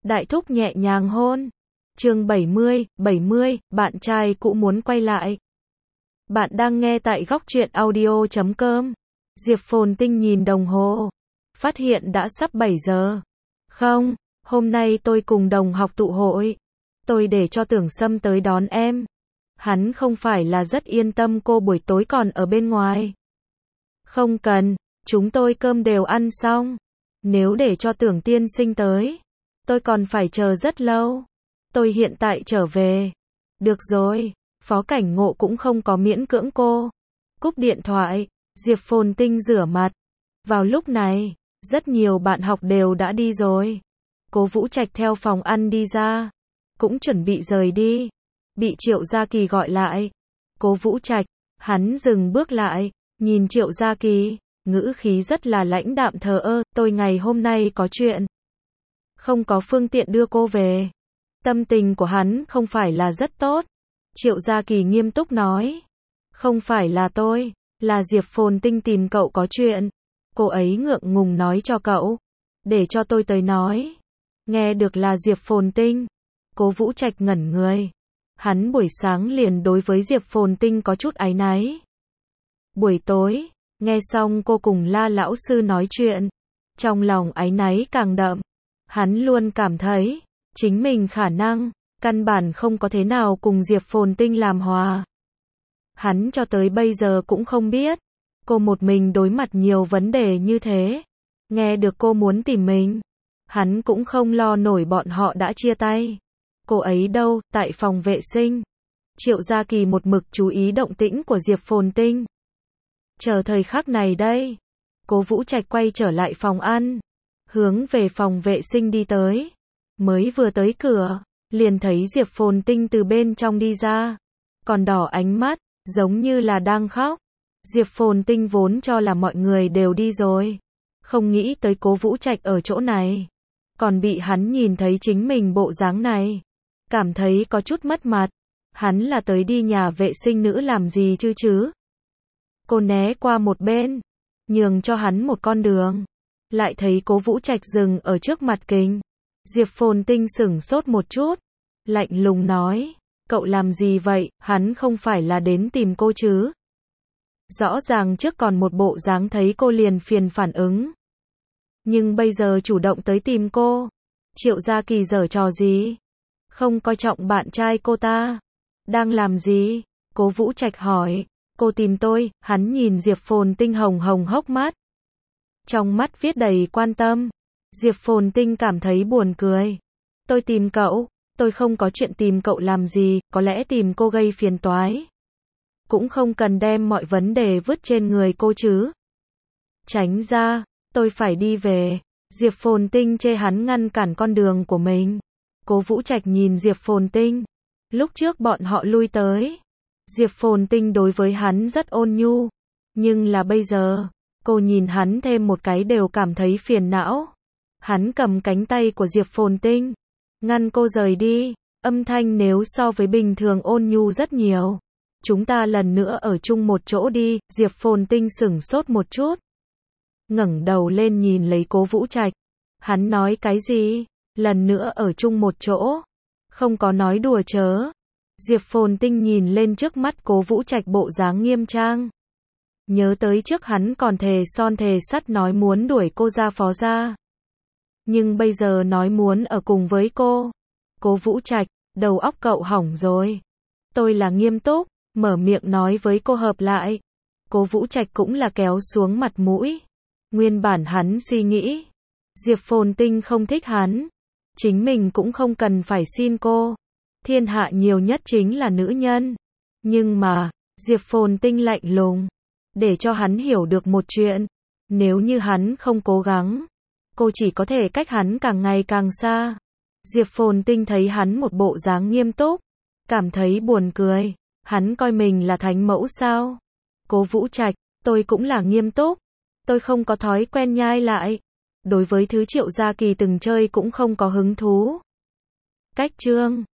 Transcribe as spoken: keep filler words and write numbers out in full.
Đại thúc nhẹ nhàng hôn. Chương bảy mươi, bảy mươi, bạn trai cũ muốn quay lại. Bạn đang nghe tại góc truyện audio chấm com. Diệp Phồn Tinh nhìn đồng hồ, phát hiện đã sắp bảy giờ. Không, hôm nay tôi cùng đồng học tụ hội. Tôi để cho Tưởng Sâm tới đón em. Hắn không phải là rất yên tâm cô buổi tối còn ở bên ngoài. Không cần, chúng tôi cơm đều ăn xong. Nếu để cho Tưởng tiên sinh tới, tôi còn phải chờ rất lâu. Tôi hiện tại trở về. Được rồi, Phó Cảnh Ngộ cũng không có miễn cưỡng cô. Cúp điện thoại, Diệp Phồn Tinh rửa mặt. Vào lúc này, rất nhiều bạn học đều đã đi rồi. Cố Vũ Trạch theo phòng ăn đi ra, cũng chuẩn bị rời đi. Bị Triệu Gia Kỳ gọi lại. Cố Vũ Trạch, hắn dừng bước lại, nhìn Triệu Gia Kỳ, ngữ khí rất là lãnh đạm thờ ơ, tôi ngày hôm nay có chuyện. Không có phương tiện đưa cô về. Tâm tình của hắn không phải là rất tốt. Triệu Gia Kỳ nghiêm túc nói. Không phải là tôi, là Diệp Phồn Tinh tìm cậu có chuyện. Cô ấy ngượng ngùng nói cho cậu. Để cho tôi tới nói. Nghe được là Diệp Phồn Tinh. Cố Vũ Trạch ngẩn người. Hắn buổi sáng liền đối với Diệp Phồn Tinh có chút áy náy. Buổi tối, nghe xong cô cùng La lão sư nói chuyện. Trong lòng áy náy càng đậm. Hắn luôn cảm thấy, chính mình khả năng, căn bản không có thế nào cùng Diệp Phồn Tinh làm hòa. Hắn cho tới bây giờ cũng không biết, cô một mình đối mặt nhiều vấn đề như thế. Nghe được cô muốn tìm mình, hắn cũng không lo nổi bọn họ đã chia tay. Cô ấy đâu, tại phòng vệ sinh. Triệu Gia Kỳ một mực chú ý động tĩnh của Diệp Phồn Tinh. Chờ thời khắc này đây, Cố Vũ Trạch quay trở lại phòng ăn, hướng về phòng vệ sinh đi tới. Mới vừa tới cửa, liền thấy Diệp Phồn Tinh từ bên trong đi ra, còn đỏ ánh mắt, giống như là đang khóc. Diệp Phồn Tinh vốn cho là mọi người đều đi rồi, không nghĩ tới Cố Vũ Trạch ở chỗ này, còn bị hắn nhìn thấy chính mình bộ dáng này, cảm thấy có chút mất mặt. Hắn là tới đi nhà vệ sinh nữ làm gì chứ chứ? Cô né qua một bên, nhường cho hắn một con đường, lại thấy Cố Vũ Trạch dừng ở trước mặt kính. Diệp Phồn Tinh sửng sốt một chút, lạnh lùng nói, cậu làm gì vậy, hắn không phải là đến tìm cô chứ? Rõ ràng trước còn một bộ dáng thấy cô liền phiền phản ứng, nhưng bây giờ chủ động tới tìm cô. Triệu Gia Kỳ giở trò gì? Không coi trọng bạn trai cô ta? Đang làm gì? Cố Vũ Trạch hỏi. Cô tìm tôi. Hắn nhìn Diệp Phồn Tinh hồng hồng hốc mắt, trong mắt viết đầy quan tâm. Diệp Phồn Tinh cảm thấy buồn cười. Tôi tìm cậu, tôi không có chuyện tìm cậu làm gì, có lẽ tìm cô gây phiền toái. Cũng không cần đem mọi vấn đề vứt trên người cô chứ. Tránh ra, tôi phải đi về. Diệp Phồn Tinh chê hắn ngăn cản con đường của mình. Cố Vũ Trạch nhìn Diệp Phồn Tinh. Lúc trước bọn họ lui tới, Diệp Phồn Tinh đối với hắn rất ôn nhu. Nhưng là bây giờ, cô nhìn hắn thêm một cái đều cảm thấy phiền não. Hắn cầm cánh tay của Diệp Phồn Tinh, ngăn cô rời đi. Âm thanh nếu so với bình thường ôn nhu rất nhiều. Chúng ta lần nữa ở chung một chỗ đi. Diệp Phồn Tinh sửng sốt một chút, ngẩng đầu lên nhìn lấy Cố Vũ Trạch. Hắn nói cái gì? Lần nữa ở chung một chỗ? Không có nói đùa chớ. Diệp Phồn Tinh nhìn lên trước mắt Cố Vũ Trạch bộ dáng nghiêm trang. Nhớ tới trước hắn còn thề son thề sắt nói muốn đuổi cô ra Phó gia. Nhưng bây giờ nói muốn ở cùng với cô. Cố Vũ Trạch, đầu óc cậu hỏng rồi. Tôi là nghiêm túc, mở miệng nói với cô hợp lại. Cố Vũ Trạch cũng là kéo xuống mặt mũi. Nguyên bản hắn suy nghĩ, Diệp Phồn Tinh không thích hắn, chính mình cũng không cần phải xin cô. Thiên hạ nhiều nhất chính là nữ nhân. Nhưng mà, Diệp Phồn Tinh lạnh lùng, để cho hắn hiểu được một chuyện. Nếu như hắn không cố gắng, cô chỉ có thể cách hắn càng ngày càng xa. Diệp Phồn Tinh thấy hắn một bộ dáng nghiêm túc, cảm thấy buồn cười. Hắn coi mình là thánh mẫu sao? Cố Vũ Trạch, tôi cũng là nghiêm túc. Tôi không có thói quen nhai lại. Đối với thứ Triệu Gia Kỳ từng chơi cũng không có hứng thú. Cách chương